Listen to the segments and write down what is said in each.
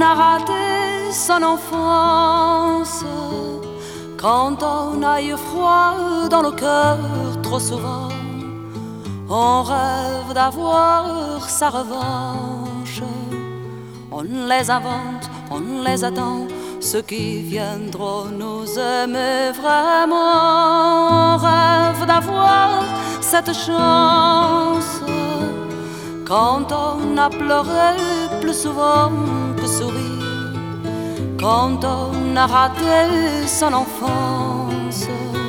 a raté son enfance, quand on a eu froid dans le cœur trop souvent, on rêve d'avoir sa revanche. On les invente, on les attend, ceux qui viendront nous aimer vraiment. On rêve d'avoir cette chance, quand on a pleuré plus souvent que souri, quand on a raté son enfance.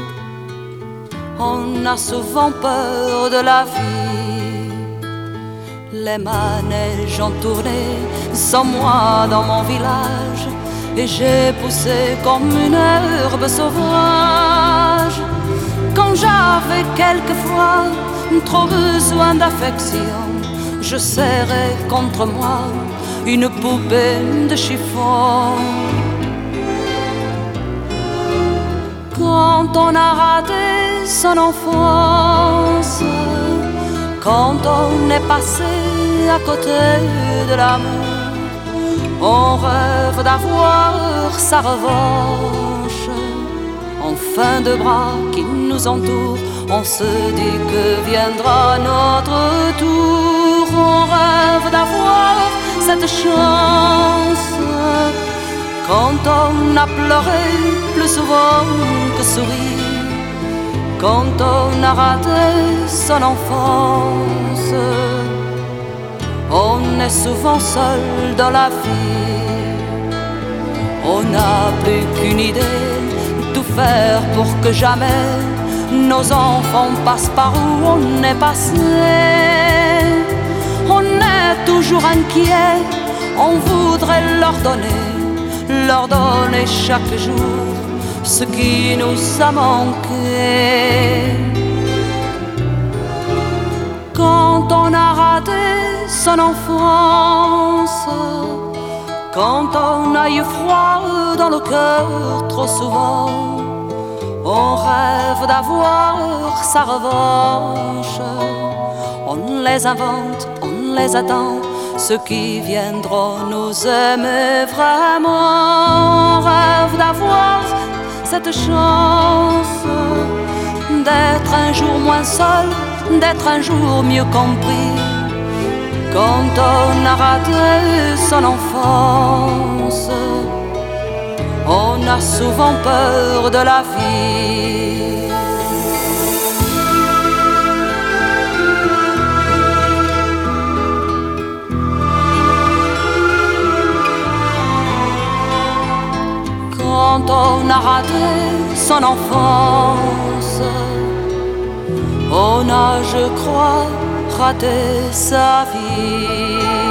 On a souvent peur de la vie. Les manèges ont tourné sans moi dans mon village, et j'ai poussé comme une herbe sauvage. Quand j'avais quelquefois trop besoin d'affection, je serrais contre moi une poupée de chiffon. Quand on a raté son enfance, quand on est passé à côté de l'amour, on rêve d'avoir sa revanche. En fin de bras qui nous entourent, on se dit que viendra notre tour. On rêve d'avoir cette chance, quand on a pleuré plus souvent que souri, quand on a raté son enfance. On est souvent seul dans la vie, on n'a plus qu'une idée, tout faire pour que jamais nos enfants passent par où on est passé. On est toujours inquiet, on voudrait leur donner chaque jour ce qui nous a manqué. Quand on a raté son enfance, quand on a eu froid dans le cœur trop souvent, on rêve d'avoir sa revanche. On les invente, on les attend, ceux qui viendront nous aimer vraiment. On rêve d'avoir cette chance, d'être un jour moins seul, d'être un jour mieux compris. Quand on a raté son enfance, on a souvent peur de la vie. Quand on a raté son enfance, on a, je crois, raté sa vie.